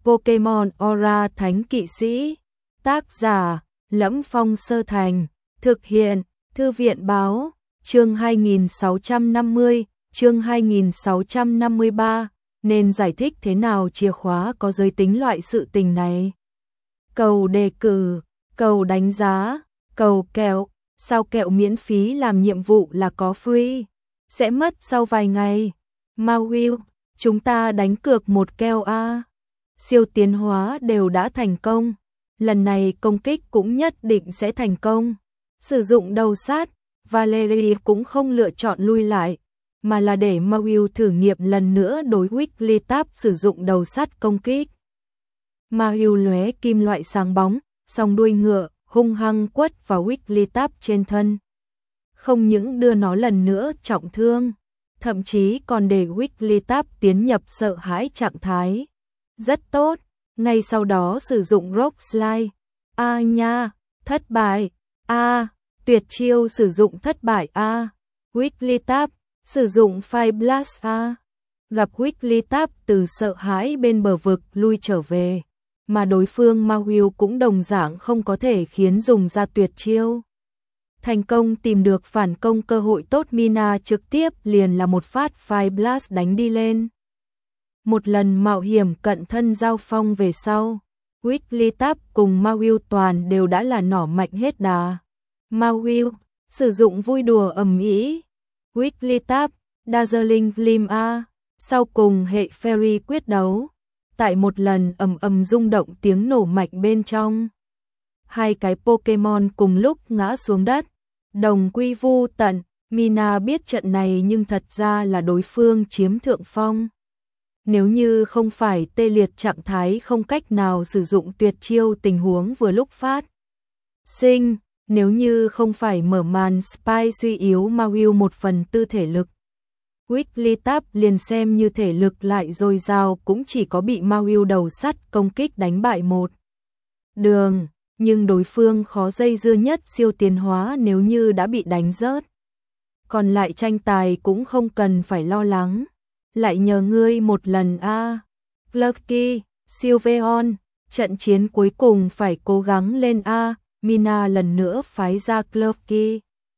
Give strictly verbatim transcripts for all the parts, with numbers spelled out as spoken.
Pokemon Aura Thánh Kỵ Sĩ. Tác giả: Lẫm Phong Sơ Thành. Thực hiện: Thư viện báo. Chương hai nghìn sáu trăm năm mươi, chương hai nghìn sáu trăm năm mươi ba. Nên giải thích thế nào chìa khóa có giới tính loại sự tình này? Cầu đề cử, cầu đánh giá, cầu kẹo. Sao kẹo miễn phí làm nhiệm vụ là có free? Sẽ mất sau vài ngày. Mawill, chúng ta đánh cược một keo a. Siêu tiến hóa đều đã thành công. Lần này công kích cũng nhất định sẽ thành công. Sử dụng đầu sát, Valerie cũng không lựa chọn lui lại, mà là để Mawill thử nghiệm lần nữa đối Wigglytuff sử dụng đầu sắt công kích. Mawill lóe kim loại sáng bóng, song đuôi ngựa hung hăng quất vào Wigglytuff trên thân. Không những đưa nó lần nữa trọng thương, thậm chí còn để Wigglytuff tiến nhập sợ hãi trạng thái. Rất tốt, ngay sau đó sử dụng Rock Slide. A à nha, thất bại. A, à, tuyệt chiêu sử dụng thất bại a. À. Wigglytuff sử dụng Fire Blast a. À. Gặp Wigglytuff từ sợ hãi bên bờ vực lui trở về, mà đối phương Mawill cũng đồng dạng không có thể khiến dùng ra tuyệt chiêu. Thành công tìm được phản công cơ hội tốt, Mina trực tiếp liền là một phát Fire Blast đánh đi lên. Một lần mạo hiểm cận thân giao phong về sau, Wigglytuff cùng Mawill toàn đều đã là nỏ mạnh hết đà. Mawill sử dụng vui đùa ầm ĩ. Wigglytuff, Dazzling Gleam A, sau cùng hệ Fairy quyết đấu. Tại một lần ầm ầm rung động tiếng nổ mạnh bên trong, hai cái Pokemon cùng lúc ngã xuống đất, đồng quy vu tận. Mina biết trận này nhưng thật ra là đối phương chiếm thượng phong. Nếu như không phải tê liệt trạng thái không cách nào sử dụng tuyệt chiêu tình huống vừa lúc phát sinh, nếu như không phải mở màn Spy suy yếu Mawill một phần tư thể lực, Wigglytuff liền xem như thể lực lại dồi dào cũng chỉ có bị Mawill đầu sắt công kích đánh bại một đường, nhưng đối phương khó dây dưa nhất siêu tiến hóa nếu như đã bị đánh rớt. Còn lại tranh tài cũng không cần phải lo lắng. Lại nhờ ngươi một lần a. À. Klefki, Sylveon, trận chiến cuối cùng phải cố gắng lên a. À. Mina lần nữa phái ra Klefki,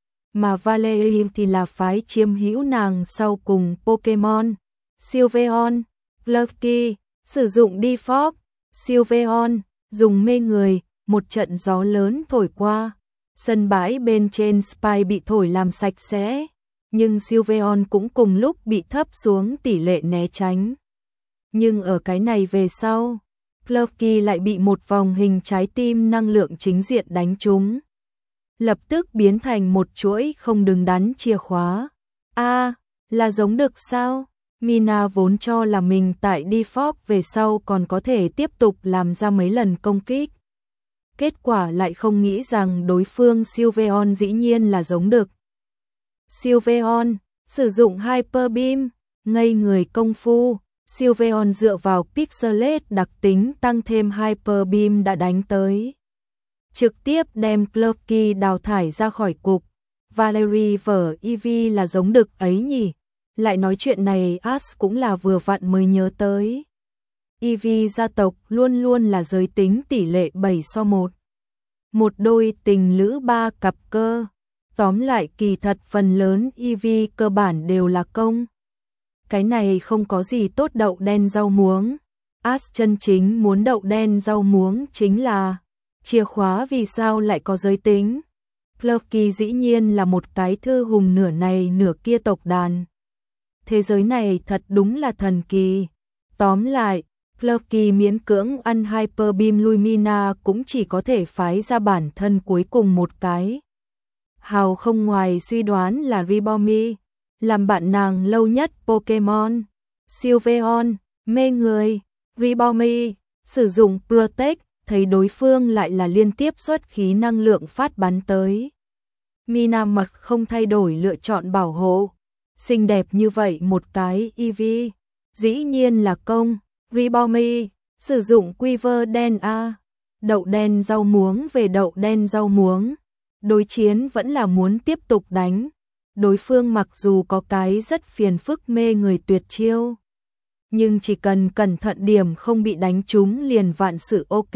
mà Valerie thì là phái chiếm hữu nàng sau cùng Pokemon. Sylveon, Klefki, sử dụng Defog, Sylveon, dùng mê người, một trận gió lớn thổi qua. Sân bãi bên trên Spy bị thổi làm sạch sẽ, nhưng Sylveon cũng cùng lúc bị thấp xuống tỷ lệ né tránh. Nhưng ở cái này về sau, Klefki lại bị một vòng hình trái tim năng lượng chính diện đánh trúng, lập tức biến thành một chuỗi không đứng đắn chìa khóa. A, à, là giống được sao? Mina vốn cho là mình tại Defog về sau còn có thể tiếp tục làm ra mấy lần công kích. Kết quả lại không nghĩ rằng đối phương Sylveon dĩ nhiên là giống được. Sylveon sử dụng Hyper Beam, ngây người công phu. Sylveon dựa vào Pixelate đặc tính tăng thêm Hyper Beam đã đánh tới, trực tiếp đem Klefki đào thải ra khỏi cục. Valerie vở Eevee là giống đực ấy nhỉ? Lại nói chuyện này Ash cũng là vừa vặn mới nhớ tới. Eevee gia tộc luôn luôn là giới tính tỷ lệ bảy so một. Một đôi tình lữ ba cặp cơ. Tóm lại kỳ thật phần lớn Eevee cơ bản đều là công. Cái này không có gì tốt đậu đen rau muống. Ash chân chính muốn đậu đen rau muống chính là chìa khóa vì sao lại có giới tính. Klefki dĩ nhiên là một cái thư hùng nửa này nửa kia tộc đàn. Thế giới này thật đúng là thần kỳ. Tóm lại, Klefki miễn cưỡng ăn Hyper Beam lui, Mina cũng chỉ có thể phái ra bản thân cuối cùng một cái. Hào không ngoài suy đoán là Ribomi, làm bạn nàng lâu nhất Pokemon. Sylveon, mê người. Ribomi, sử dụng Protect, thấy đối phương lại là liên tiếp xuất khí năng lượng phát bắn tới. Mina mặc không thay đổi lựa chọn bảo hộ. Xinh đẹp như vậy một cái Eevee, dĩ nhiên là công. Ribomi, sử dụng Quiver đen A. Đậu đen rau muống về đậu đen rau muống. Đối chiến vẫn là muốn tiếp tục đánh. Đối phương mặc dù có cái rất phiền phức mê người tuyệt chiêu, nhưng chỉ cần cẩn thận điểm không bị đánh trúng liền vạn sự ok.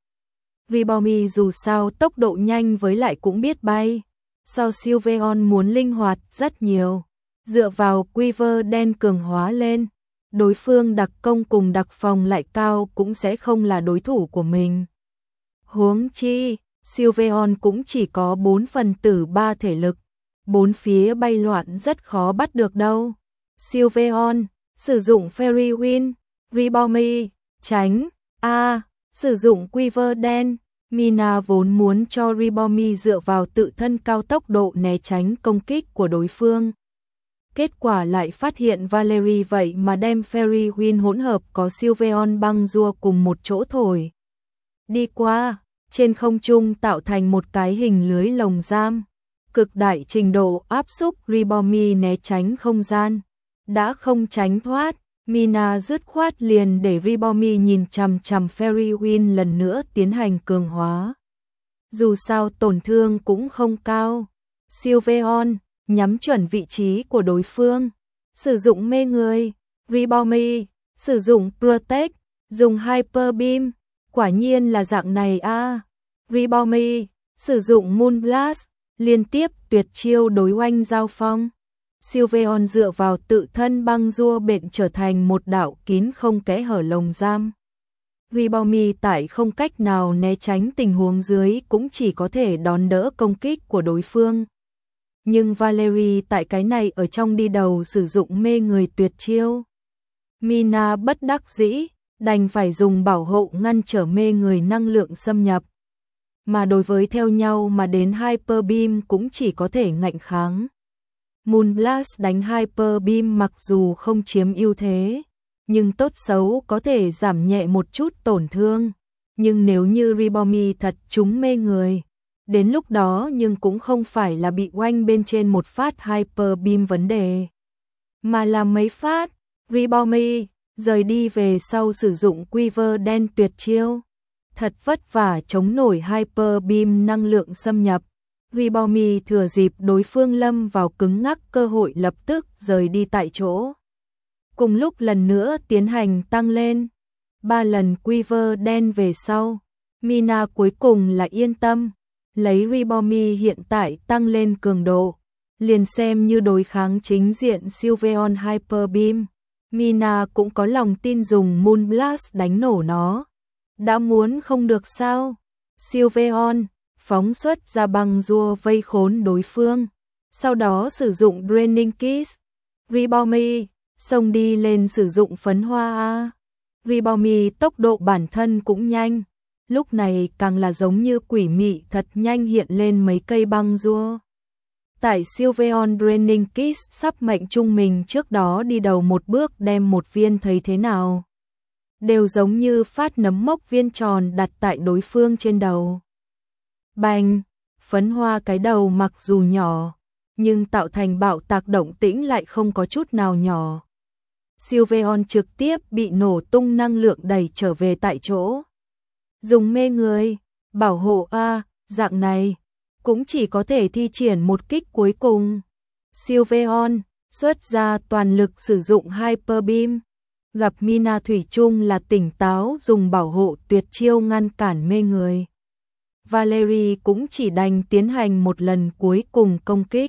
Ribomi dù sao tốc độ nhanh với lại cũng biết bay, so Sylveon muốn linh hoạt rất nhiều, dựa vào quiver đen cường hóa lên, đối phương đặc công cùng đặc phòng lại cao cũng sẽ không là đối thủ của mình. Huống chi, Sylveon cũng chỉ có bốn phần tử ba thể lực, bốn phía bay loạn rất khó bắt được đâu. Sylveon sử dụng Fairy Wind, Ribomi tránh, a sử dụng quiver đen. Mina vốn muốn cho Ribomi dựa vào tự thân cao tốc độ né tránh công kích của đối phương. Kết quả lại phát hiện Valerie vậy mà đem Fairy Wind hỗn hợp có Sylveon băng rua cùng một chỗ thổi đi qua, trên không trung tạo thành một cái hình lưới lồng giam, cực đại trình độ áp xúc Ribomi né tránh không gian, đã không tránh thoát. Mina dứt khoát liền để Ribomi nhìn chằm chằm Fairy Wind lần nữa tiến hành cường hóa. Dù sao tổn thương cũng không cao. Sylveon nhắm chuẩn vị trí của đối phương, sử dụng mê người. Ribomi sử dụng Protect, dùng Hyper Beam, quả nhiên là dạng này a. À. Ribomi sử dụng Moon Blast, liên tiếp tuyệt chiêu đối oanh giao phong. Sylveon dựa vào tự thân băng rua bện trở thành một đạo kín không kẽ hở lồng giam. Ribomi tại không cách nào né tránh tình huống dưới cũng chỉ có thể đón đỡ công kích của đối phương. Nhưng Valerie tại cái này ở trong đi đầu sử dụng mê người tuyệt chiêu. Mina bất đắc dĩ, đành phải dùng bảo hộ ngăn trở mê người năng lượng xâm nhập. Mà đối với theo nhau mà đến Hyper Beam cũng chỉ có thể ngạnh kháng. Moon Blast đánh Hyper Beam mặc dù không chiếm ưu thế, nhưng tốt xấu có thể giảm nhẹ một chút tổn thương. Nhưng nếu như Ribomi thật trúng mê người, đến lúc đó nhưng cũng không phải là bị oanh bên trên một phát Hyper Beam vấn đề, mà là mấy phát. Ribomi rời đi về sau sử dụng quiver đen tuyệt chiêu, thật vất vả chống nổi Hyper Beam năng lượng xâm nhập. Ribomi thừa dịp đối phương lâm vào cứng ngắc cơ hội lập tức rời đi tại chỗ. Cùng lúc lần nữa tiến hành tăng lên, ba lần quiver đen về sau, Mina cuối cùng là yên tâm, lấy Ribomi hiện tại tăng lên cường độ, liền xem như đối kháng chính diện Sylveon Hyper Beam, Mina cũng có lòng tin dùng Moon Blast đánh nổ nó. Đã muốn không được sao? Sylveon phóng xuất ra băng rua vây khốn đối phương, sau đó sử dụng Draining Kiss. Ribomi xông đi lên sử dụng phấn hoa a. Ribomi tốc độ bản thân cũng nhanh, lúc này càng là giống như quỷ mị thật nhanh hiện lên mấy cây băng rua. Tại Sylveon Draining Kiss sắp mệnh trung mình trước đó đi đầu một bước đem một viên thấy thế nào, đều giống như phát nấm mốc viên tròn đặt tại đối phương trên đầu. Bành, phấn hoa cái đầu mặc dù nhỏ, nhưng tạo thành bạo tạc động tĩnh lại không có chút nào nhỏ. Sylveon trực tiếp bị nổ tung năng lượng đẩy trở về tại chỗ. Dùng mê người, bảo hộ a, dạng này, cũng chỉ có thể thi triển một kích cuối cùng. Sylveon xuất ra toàn lực sử dụng Hyper Beam, gặp Mina thủy chung là tỉnh táo dùng bảo hộ tuyệt chiêu ngăn cản mê người. Valerie cũng chỉ đành tiến hành một lần cuối cùng công kích.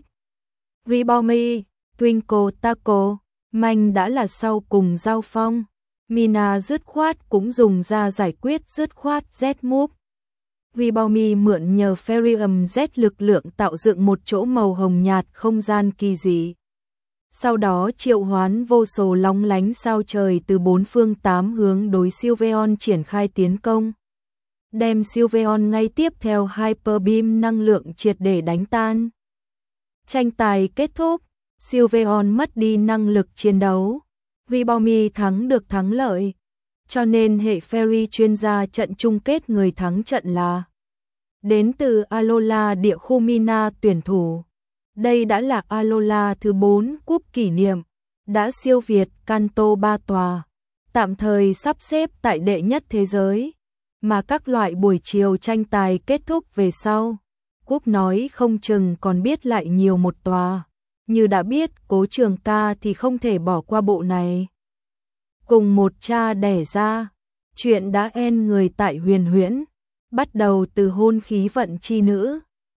Ribomi, Twinkle Taco, Manh đã là sau cùng giao phong. Mina dứt khoát cũng dùng ra giải quyết dứt khoát Z move. Ribomi mượn nhờ Ferium Z lực lượng tạo dựng một chỗ màu hồng nhạt không gian kỳ dị. Sau đó triệu hoán vô số lóng lánh sao trời từ bốn phương tám hướng đối Sylveon triển khai tiến công. Đem Sylveon ngay tiếp theo Hyper Beam năng lượng triệt để đánh tan. Tranh tài kết thúc, Sylveon mất đi năng lực chiến đấu. Ribomi thắng được thắng lợi, cho nên hệ Fairy chuyên gia trận chung kết người thắng trận là đến từ Alola địa khu Mina tuyển thủ. Đây đã là Alola thứ bốn cúp kỷ niệm, đã siêu việt Kanto ba tòa, tạm thời sắp xếp tại đệ nhất thế giới, mà các loại buổi chiều tranh tài kết thúc về sau, cúp nói không chừng còn biết lại nhiều một tòa. Như đã biết Cố Trường Ca thì không thể bỏ qua bộ này. cùng một cha đẻ ra. Chuyện đã en người tại Huyền Huyễn, bắt đầu từ hôn khí vận chi nữ,